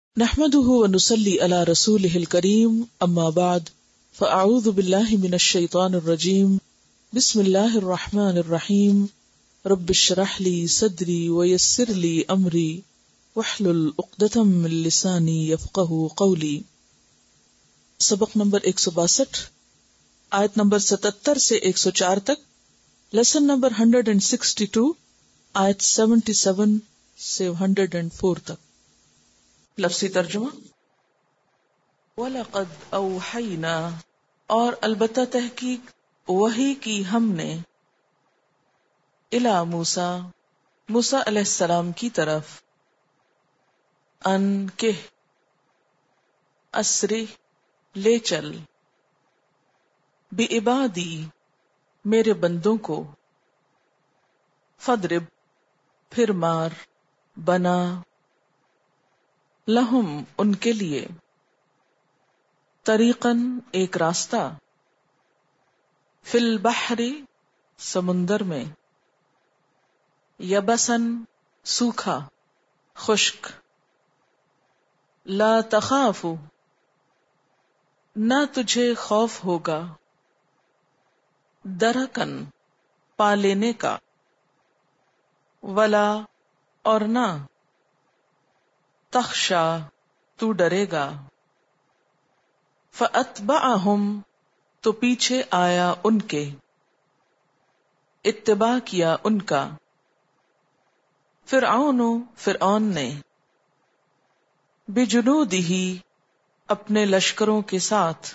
نحمده ونصلي على رسوله الكريم اما بعد فاعوذ بالله من الشيطان الرجيم بسم الله الرحمن الرحيم رب اشرح لي صدري ويسر لي امري واحلل عقدة من لساني يفقهوا قولي۔ سبق نمبر 162 آیت نمبر 77 سے 104 تک، لیسن نمبر 162 آیت 77 سے 104 تک۔ لفظی ترجمہ، وَلَقَدْ أَوْحَيْنَا، اور البتہ تحقیق وحی کی ہم نے، إِلَى موسیٰ علیہ السلام کی طرف، ان کہ اسری لے چل، بعبادی میرے بندوں کو، فضرب پھر مار، بنا، لہم ان کے لیے، طریقاً ایک راستہ، فی البحر سمندر میں، یبسن سوکھا خشک، لا تخاف نہ تجھے خوف ہوگا، درکن پا لینے کا، ولا اور نہ، تخشا تو ڈرے گا، فَأَتْبَعَهُمْ تو پیچھے آیا ان کے، اتباع کیا ان کا، فرعون نے، بِجُنُودِهِ اپنے لشکروں کے ساتھ،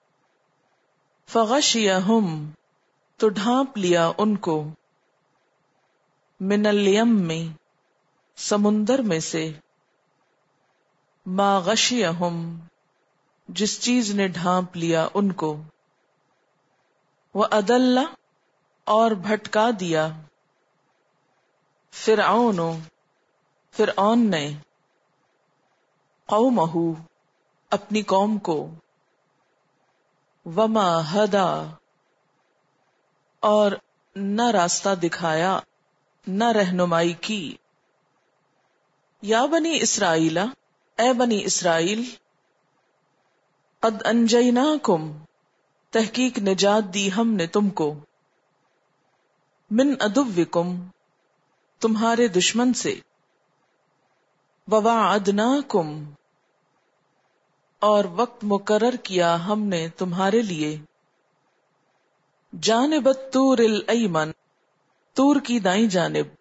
فَغَشِيَهُمْ تو ڈھانپ لیا ان کو، مِنَ الْيَمِّ سمندر میں سے، ما غشیہم جس چیز نے ڈھانپ لیا ان کو، وَأَضَلَّ اور بھٹکا دیا، فرعون نے، قومہ اپنی قوم کو، وما ہدا اور نہ راستہ دکھایا، نہ رہنمائی کی، یا بنی اسرائیل اے بنی اسرائیل، قد انجیناکم تحقیق نجات دی ہم نے تم کو، من عدوکم تمہارے دشمن سے، وواعدناکم اور وقت مقرر کیا ہم نے تمہارے لیے، جانب الطور الایمن طور کی دائیں جانب،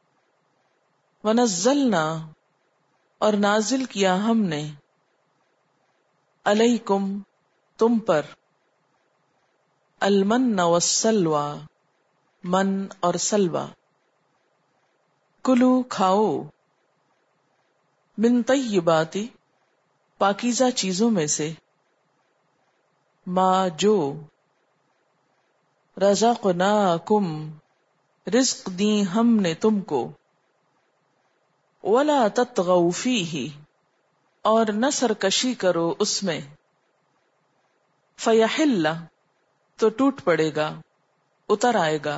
ونزلنا اور نازل کیا ہم نے، علیکم تم پر، المن والسلوى من اور سلوى، کلو کھاؤ، من طیبات پاکیزہ چیزوں میں سے، ما جو، رزقناکم رزق دی ہم نے تم کو، ولا تطغوا فیہ اور نہ سرکشی کرو اس میں، فیحل تو ٹوٹ پڑے گا، اتر آئے گا،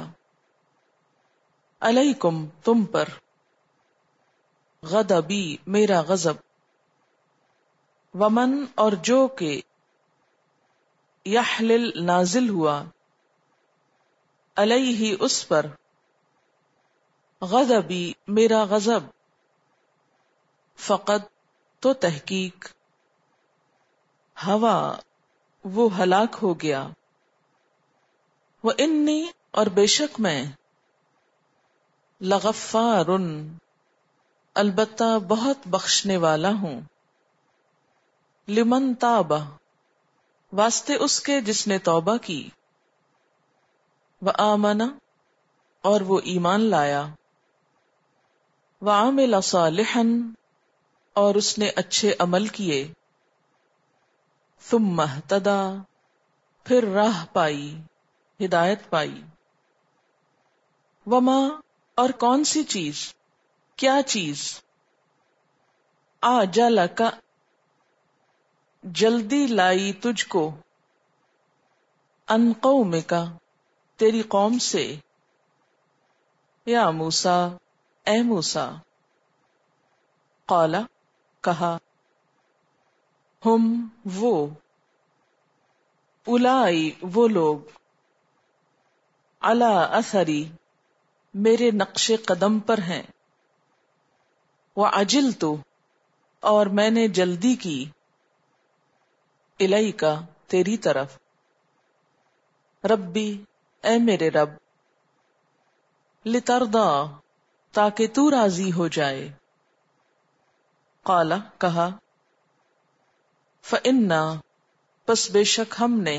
علیکم تم پر، غضبی میرا غضب، ومن اور جو کہ، یحلل نازل ہوا، علیہ اس پر، غضبی میرا غضب، فقط تو تحقیق، ہوا وہ ہلاک ہو گیا، وانی اور بے شک میں، لغفار البتہ بہت بخشنے والا ہوں، لمن تاب واسطے اس کے جس نے توبہ کی، وآمن اور وہ ایمان لایا، وعمل صالحا اور اس نے اچھے عمل کیے، ثم اہتدی پھر راہ پائی، ہدایت پائی، وما اور کون سی چیز، کیا چیز، آجلک جلدی لائی تجھ کو، ان قومک تیری قوم سے، یا موسیٰ اے موسیٰ، قال کہا، ہم وہ، الائی وہ لوگ، علی اثری میرے نقش قدم پر ہیں، وعجلت اور میں نے جلدی کی، الیک تیری طرف، ربی اے میرے رب، لترضا تاکہ تو راضی ہو جائے، قال کہا، فإنا پس بے شک ہم نے،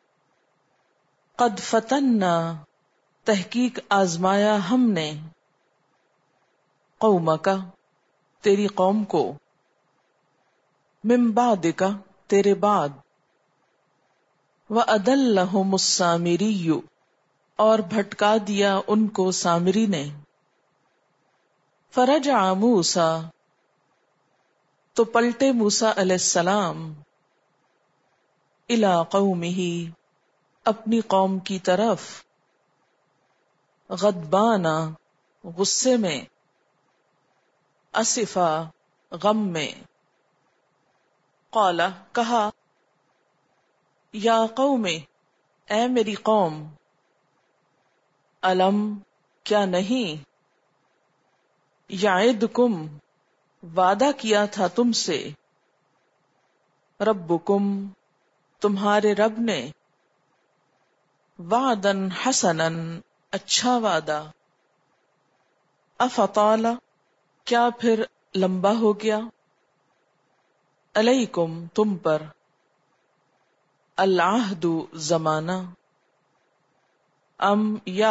قد فتنا تحقیق آزمایا ہم نے، قومک تیری قوم کو، من بعدک تیرے بعد، وَأَضَلَّهُمُ السَّامِرِيُّ اور بھٹکا دیا ان کو سامری نے، فرجع موسیٰ تو پلٹے موسیٰ علیہ السلام، الی قومہ اپنی قوم کی طرف، غضبان غصے میں، اسفا غم میں، قال کہا، یا قوم اے میری قوم، الم کیا نہیں، یعدکم وعدہ کیا تھا تم سے، ربکم تمہارے رب نے، وعدن حسنن اچھا وعدہ، افطال کیا پھر لمبا ہو گیا، علیکم تم پر، العہد زمانہ، ام یا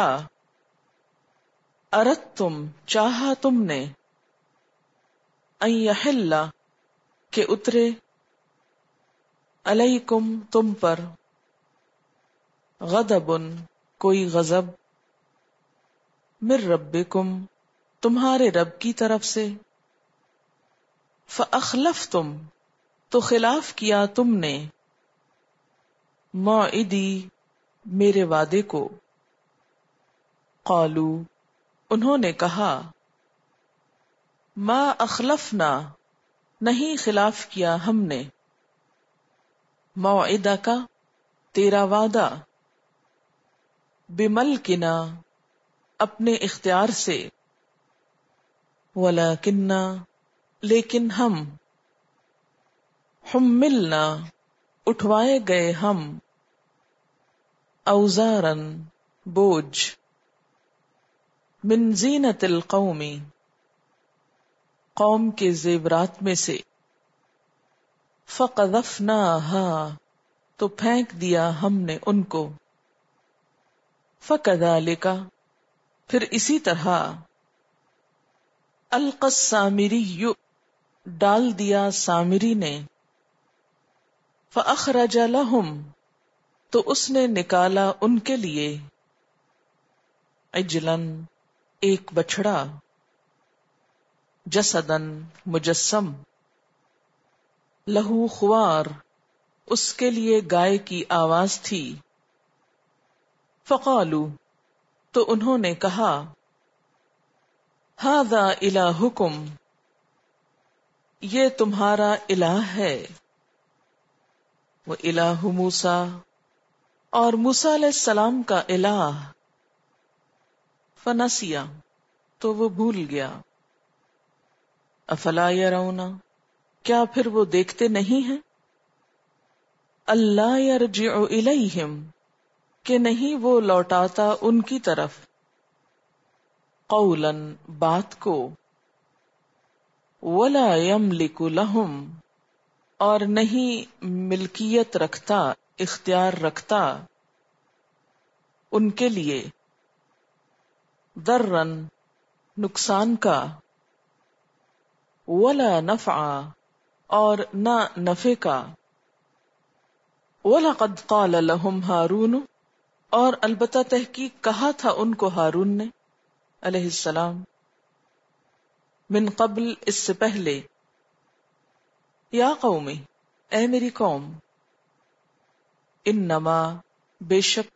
اردتم چاہا تم نے، ان یحل کہ اترے، علیکم تم پر، غضب کوئی غضب، من ربکم تمہارے رب کی طرف سے، فاخلفتم تو خلاف کیا تم نے، موعدی میرے وعدے کو، قالو انہوں نے کہا، ما اخلفنا نہیں خلاف کیا ہم نے، موعدک تیرا وعدہ، بملکنا اپنے اختیار سے، ولکننا لیکن ہم، حملنا اٹھوائے گئے ہم، اوزارن بوجھ، من زینت القوم قوم کے زیورات میں سے، فقذفناہا تو پھینک دیا ہم نے ان کو، فکذالک پھر اسی طرح، القی السامری ڈال دیا سامری نے، فاخرج لہم تو اس نے نکالا ان کے لیے، عجلاً ایک بچڑا، جسداً مجسم، لہو خوار اس کے لیے گائے کی آواز تھی، فقالو تو انہوں نے کہا، ھذا الہکم یہ تمہارا الہ ہے، وَإِلَٰهُ موسیٰ اور موسیٰ علیہ السلام کا الہ، فنسیا تو وہ بھول گیا، افلا یرون کیا پھر وہ دیکھتے نہیں ہیں، اللہ یرجع الیہم کہ نہیں وہ لوٹاتا ان کی طرف، قولاً بات کو، ولا یملک لہم اور نہیں ملکیت رکھتا اختیار رکھتا ان کے لیے، ضررًا نقصان کا، ولا نفعا اور نہ نفع کا، وَلَقَدْ قَالَ لَهُمْ هَارُونُ اور البتہ تحقیق کہا تھا ان کو ہارون نے علیہ السلام، من قبل اس سے پہلے، یا قوم اے میری قوم، انما بے شک،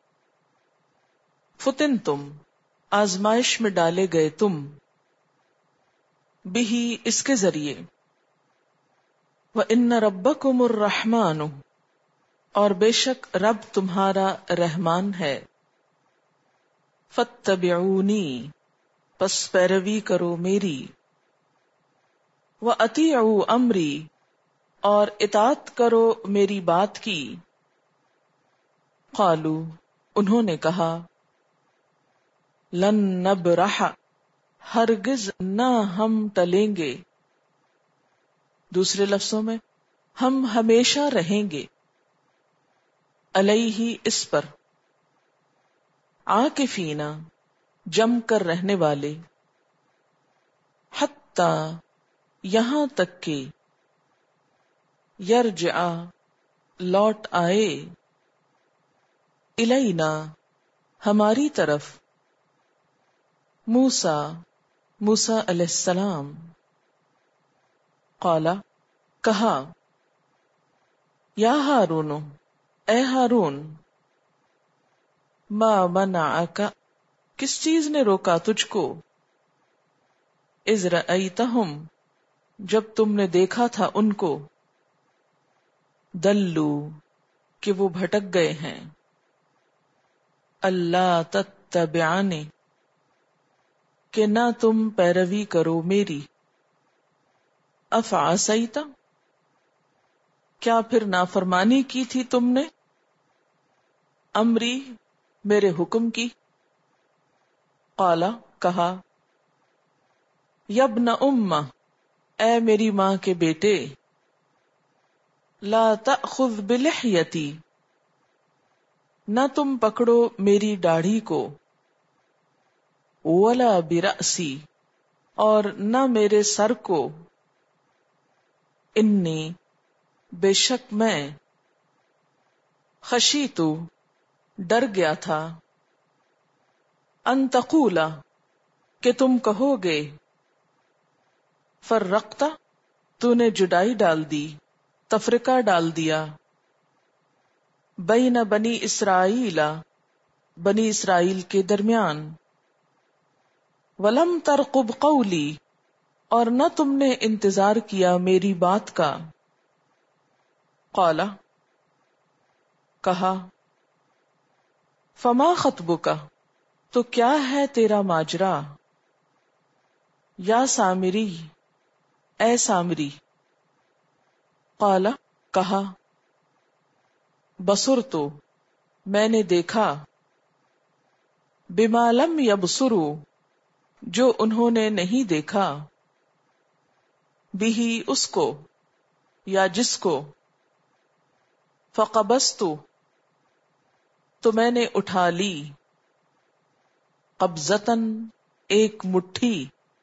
فتنتم آزمائش میں ڈالے گئے تم، بہی اس کے ذریعے، وَإِنَّ رَبَّكُمُ الرَّحْمَنُ، اور بے شک رب تمہارا رحمان ہے. فَاتَّبِعُونِی، پس پیروی کرو میری. وَأَطِیعُوا أَمْرِی، اور اطاعت کرو میری بات کی. قالوا، انہوں نے کہا، لن نبرح، ہرگز نہ ہم ٹلیں گے. دوسرے لفظوں میں ہم ہمیشہ رہیں گے. علیہ، اس پر. عاکفین، جم کر رہنے والے. حتی، یہاں تک کہ. یرجع، لوٹ آئے. الینا، ہماری طرف. موسیٰ، موسیٰ علیہ السلام. قال، کہا. یا ہارون، اے ہارون. ما منعک، کس چیز نے روکا تجھ کو. اذ رأیتہم، جب تم نے دیکھا تھا ان کو. دلو، کہ وہ بھٹک گئے ہیں. اللہ تتبعانی، کہ نہ تم پیروی کرو میری. افعصیت، کیا پھر نافرمانی کی تھی تم نے. امری، میرے حکم کی. قال، کہا. یبن ام، اے میری ماں کے بیٹے. لا تأخذ بلحیتی، نہ تم پکڑو میری داڑھی کو. ولا برأسی، اور نہ میرے سر کو. انی، بے شک میں. خشیتو، ڈر گیا تھا. ان تقولا، کہ تم کہو گے. فرقتا، تو نے جدائی ڈال دی، تفرقہ ڈال دیا. بین بنی اسرائیل، بنی اسرائیل کے درمیان. ولم ترقب قولی، اور نہ تم نے انتظار کیا میری بات کا. قال، کہا. فما خطبک، تو کیا ہے تیرا ماجرا. یا سامری، اے سامری. قال، کہا. بصرت، میں نے دیکھا. بما لم یبصروا، جو انہوں نے نہیں دیکھا. بہ، اس کو، یا جس کو. فقبضت، تو میں نے اٹھا لی. قبضتاً، ایک مٹھی.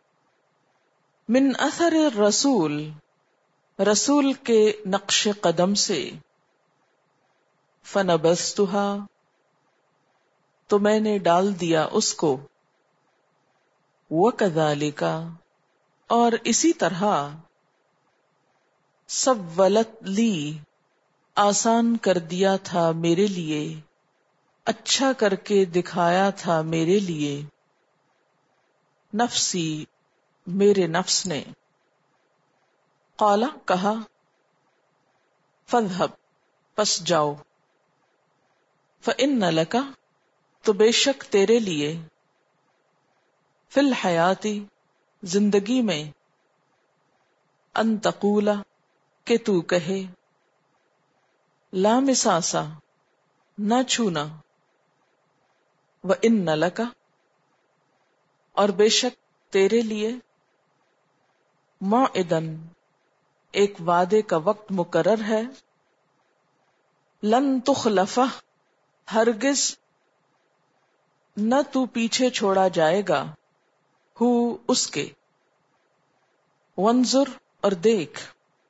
من اثر الرسول، رسول کے نقش قدم سے. فنبذتها، تو میں نے ڈال دیا اس کو. وکذالک، اور اسی طرح. سولت لی، آسان کر دیا تھا میرے لیے، اچھا کر کے دکھایا تھا میرے لیے. نفسی، میرے نفس نے. قال، کہا. فاذهب، پس جاؤ. فإن لک، تو بے شک تیرے لیے. فی الحیات، زندگی میں. ان تقول، کہ تو کہے. لا مساسا، نہ چھونا. وإن لک، اور بے شک تیرے لیے. موعدن، ایک وعدے کا وقت مقرر ہے. لن تخلفہ، ہرگز نہ تو پیچھے چھوڑا جائے گا. ہو، اس کے. وانظر، اور دیکھ.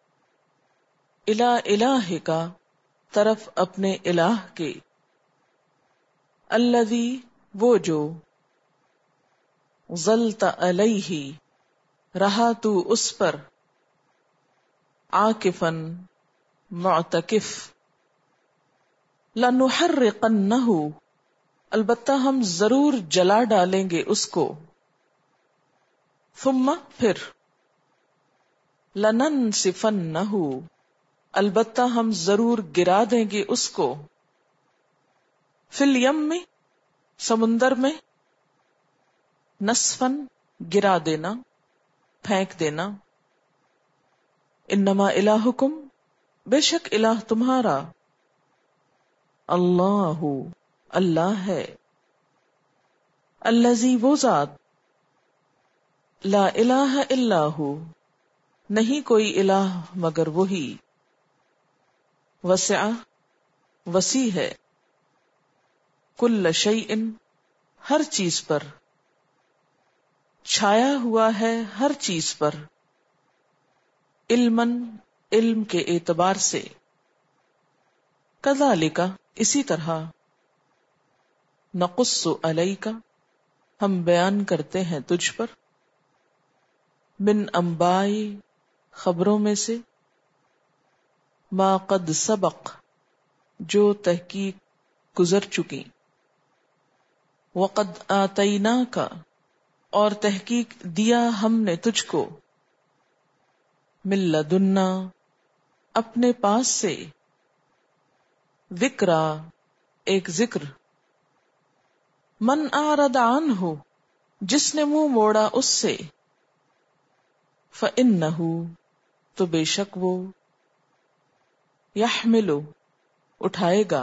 الی الہک، طرف اپنے الہ کے. الذی، وہ جو. ظلت علیہ، رہا تو اس پر. عاکفاً، معتکف. لنحرقنہ، البتہ ہم ضرور جلا ڈالیں گے اس کو. ثم، پھر. لَنَنْسِفَنَّهُ، البتہ ہم ضرور گرا دیں گے اس کو، فی الیم میں، سمندر میں، نسفن گرا دینا، پھینک دینا، انما الہکم، بے شک الہ تمہارا، اللہ، اللہ ہے، الذی وہ ذات، لا الہ الا ہو، نہیں کوئی الہ مگر وہی، وسع، وسیع ہے، کل شیء، ہر چیز پر، چھایا ہوا ہے ہر چیز پر، علماً، علم کے اعتبار سے، کذالک، اسی طرح، نقص علیک، ہم بیان کرتے ہیں تجھ پر، من انباء، خبروں میں سے، ما قد سبق، جو تحقیق گزر چکی، وقد آتیناک، اور تحقیق دیا ہم نے تجھ کو، من لدنا، اپنے پاس سے، ذکرا، ایک ذکر، من اعرض عنہ، جس نے منہ موڑا اس سے، فإنہ، تو بے شک وہ، یحمل، اٹھائے گا،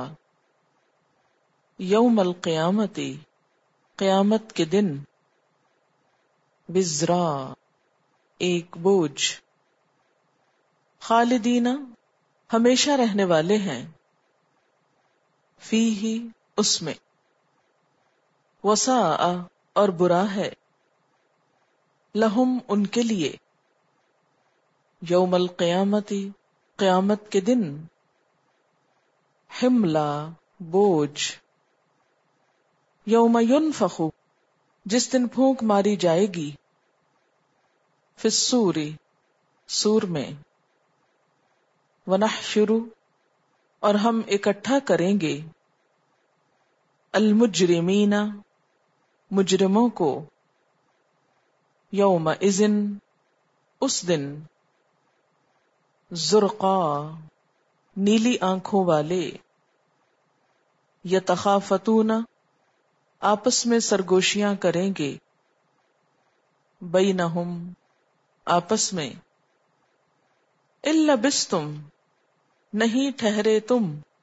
یوم القیامت، قیامت کے دن، وزرا، ایک بوجھ، خالدین، ہمیشہ رہنے والے ہیں، فیہ، اس میں، وساء، اور برا ہے، لہم، ان کے لیے، یوم القیامت، قیامت کے دن، حملہ، بوجھ، یوم ینفخ، جس دن پھونک ماری جائے گی، فی الصور، سور میں، ونحشر، اور ہم اکٹھا کریں گے، المجرمین، مجرموں کو، یومئذ، اس دن، زرقا، نیلی آنکھوں والے، یتخافتون، آپس میں سرگوشیاں کریں گے، بینہم، آپس میں، ان لبثتم، نہیں ٹھہرے تم،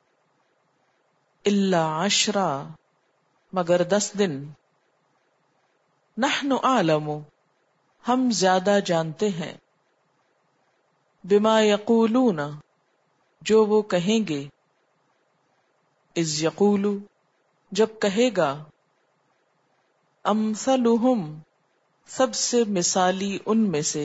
الا عشرا، مگر 10 دن، نحن اعلم، ہم زیادہ جانتے ہیں، بما یقولون، جو وہ کہیں گے، اذ یقول، جب کہے گا، امثلہم، سب سے مثالی ان میں سے،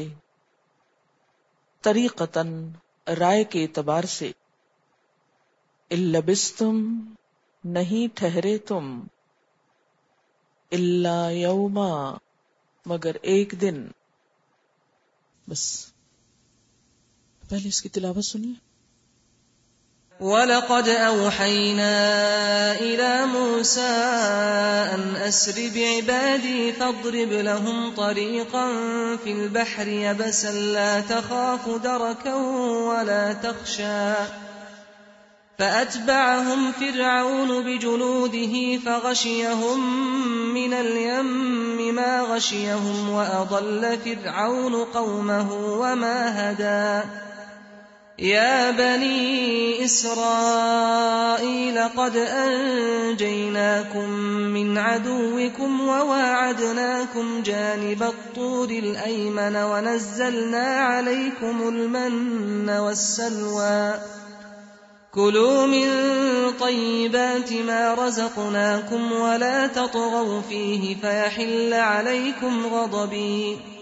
طریقتاً، رائے کے اعتبار سے، ان لبثتم، نہیں ٹھہرے تم، الا یوما، مگر ایک دن. بس پہلے اس کی تلاوت سنیے. وَلَقَدْ أَوْحَيْنَا إِلَى مُوسَىٰ أَنْ أَسْرِ بِعِبَادِي فَاضْرِبْ لَهُمْ طَرِيقًا فِي الْبَحْرِ يَبَسًا لَا تَخَافُ دَرَكًا وَلَا تَخْشَىٰ فَأَتْبَعَهُمْ فِرْعَوْنُ بِجُنُودِهِ فَغَشِيَهُم مِّنَ الْيَمِّ مَا غَشِيَهُمْ وَأَضَلَّ فِرْعَوْنُ قَوْمَهُ وَمَا هَدَىٰ يَا بَنِي إِسْرَائِيلَ قَدْ أَنْجَيْنَاكُمْ مِنْ عَدُوِّكُمْ وَوَاعَدْنَاكُمْ جَانِبَ الطُّورِ الْأَيْمَنَ وَنَزَّلْنَا عَلَيْكُمُ الْمَنَّ وَالسَّلْوَىٰ كُلُوا مِن طَيِّبَاتِ مَا رَزَقْنَاكُمْ وَلَا تَطْغَوْا فِيهِ فَيَحِلَّ عَلَيْكُمْ غَضَبِي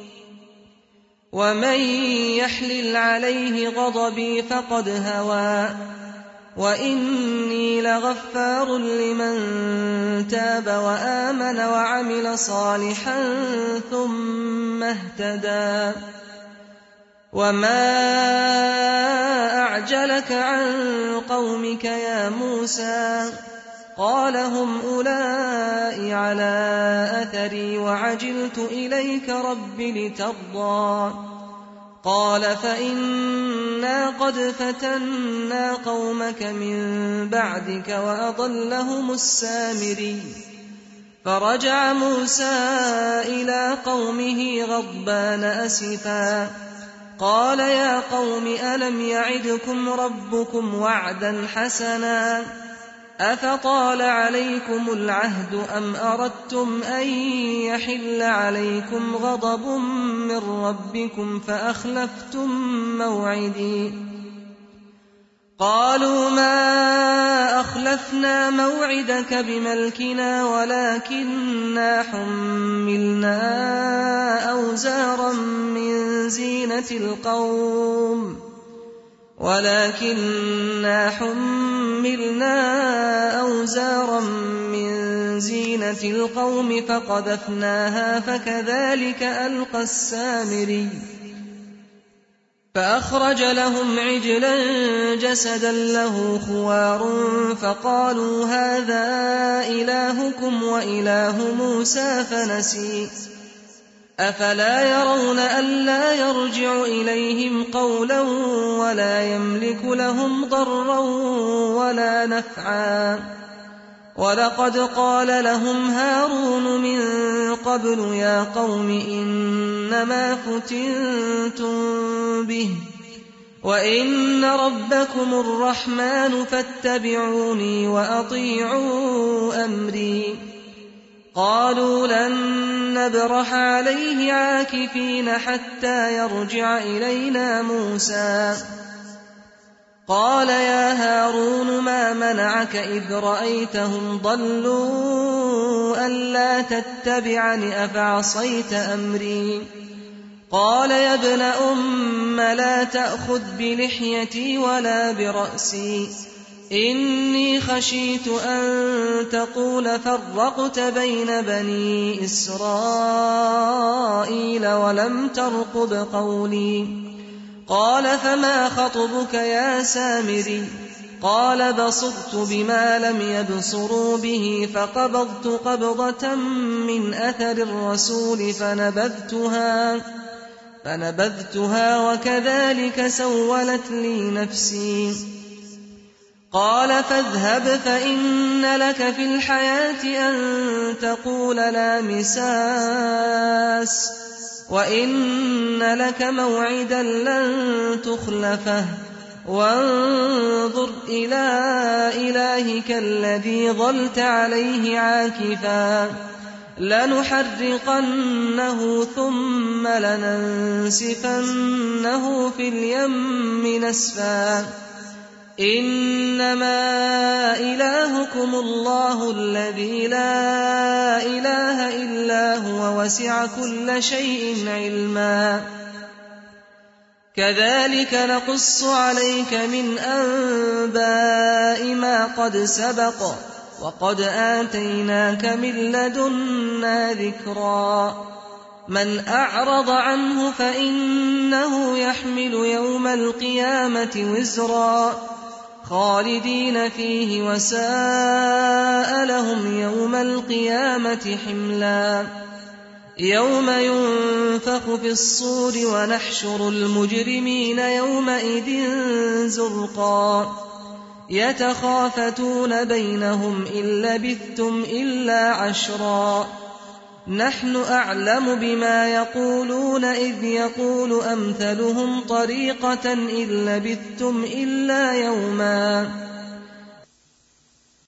وَمَن يَحْلِلْ عَلَيْهِ غَضَبِي فَقَدْ هَوَىٰ وَإِنِّي لَغَفَّارٌ لِّمَن تَابَ وَآمَنَ وَعَمِلَ صَالِحًا ثُمَّ اهْتَدَىٰ وَمَا أَعْجَلَكَ عَن قَوْمِكَ يَا مُوسَىٰ قَالَ هُمْ أُولَاءِ عَلَىٰ أَثَرِي وَعَجِلْتُ إِلَيْكَ رَبِّ لِتَرْضَىٰ قال فإنا قد فتنا قومك من بعدك وأضلهم السامري فرجع موسى إلى قومه غضبان أسفا قال يا قوم ألم يعدكم ربكم وعدا حسنا أفطال عليكم العهد أم أردتم أن يحل عليكم غضب من ربكم فأخلفتم موعدي قالوا ما أخلفنا موعدك بملكنا ولكننا حملنا أوزارا من زينة القوم فقذفناها فكذلك ألقى السامري فأخرج لهم عجلا جسدا له خوار فقالوا هذا إلهكم وإله موسى فنسي أفلا يرون ألا يرجع إليهم قولا ولا يملك لهم ضرا ولا نفعا ولقد قال لهم هارون من قبل يا قوم إنما فتنتم به وإن ربكم الرحمن فاتبعوني وأطيعوا أمري قالوا لن نبرح عليه عاكفين حتى يرجع إلينا موسى قال يا هارون ما منعك إذ رأيتهم ضلوا ألا تتبعني أفعصيت أمري قال يا ابن أم لا تأخذ بلحيتي ولا برأسي إني خشيت أن تقول فرقت بين بني إسرائيل ولم ترقب قولي قال فما خطبك يا سامري قال بصرت بما لم يبصروا به فقبضت قبضة من أثر الرسول فنبذتها وكذلك سولت لي نفسي قال فاذهب فإن لك في الحياة أن تقول لا مساس وإن لك موعدا لن تخلفه وانظر إلى إلهك الذي ظلت عليه عاكفا لنحرقنه ثم لننسفنه في اليم نسفا إنما إلهكم الله الذي لا إله إلا هو وسع كل شيء علما كذلك نقص عليك من أنباء ما قد سبق وقد آتيناك من لدنا ذكرا من أعرض عنه فإنه يحمل يوم القيامة وزرا خالدين فيه وساء لهم يوم القيامة حملا يوم ينفخ في الصور ونحشر المجرمين يومئذ زرقا يتخافتون بينهم إن لبثتم إلا عشرا نحن أعلم بما يقولون إذ يقول أمثلهم طريقة إن لبثتم إلا يوما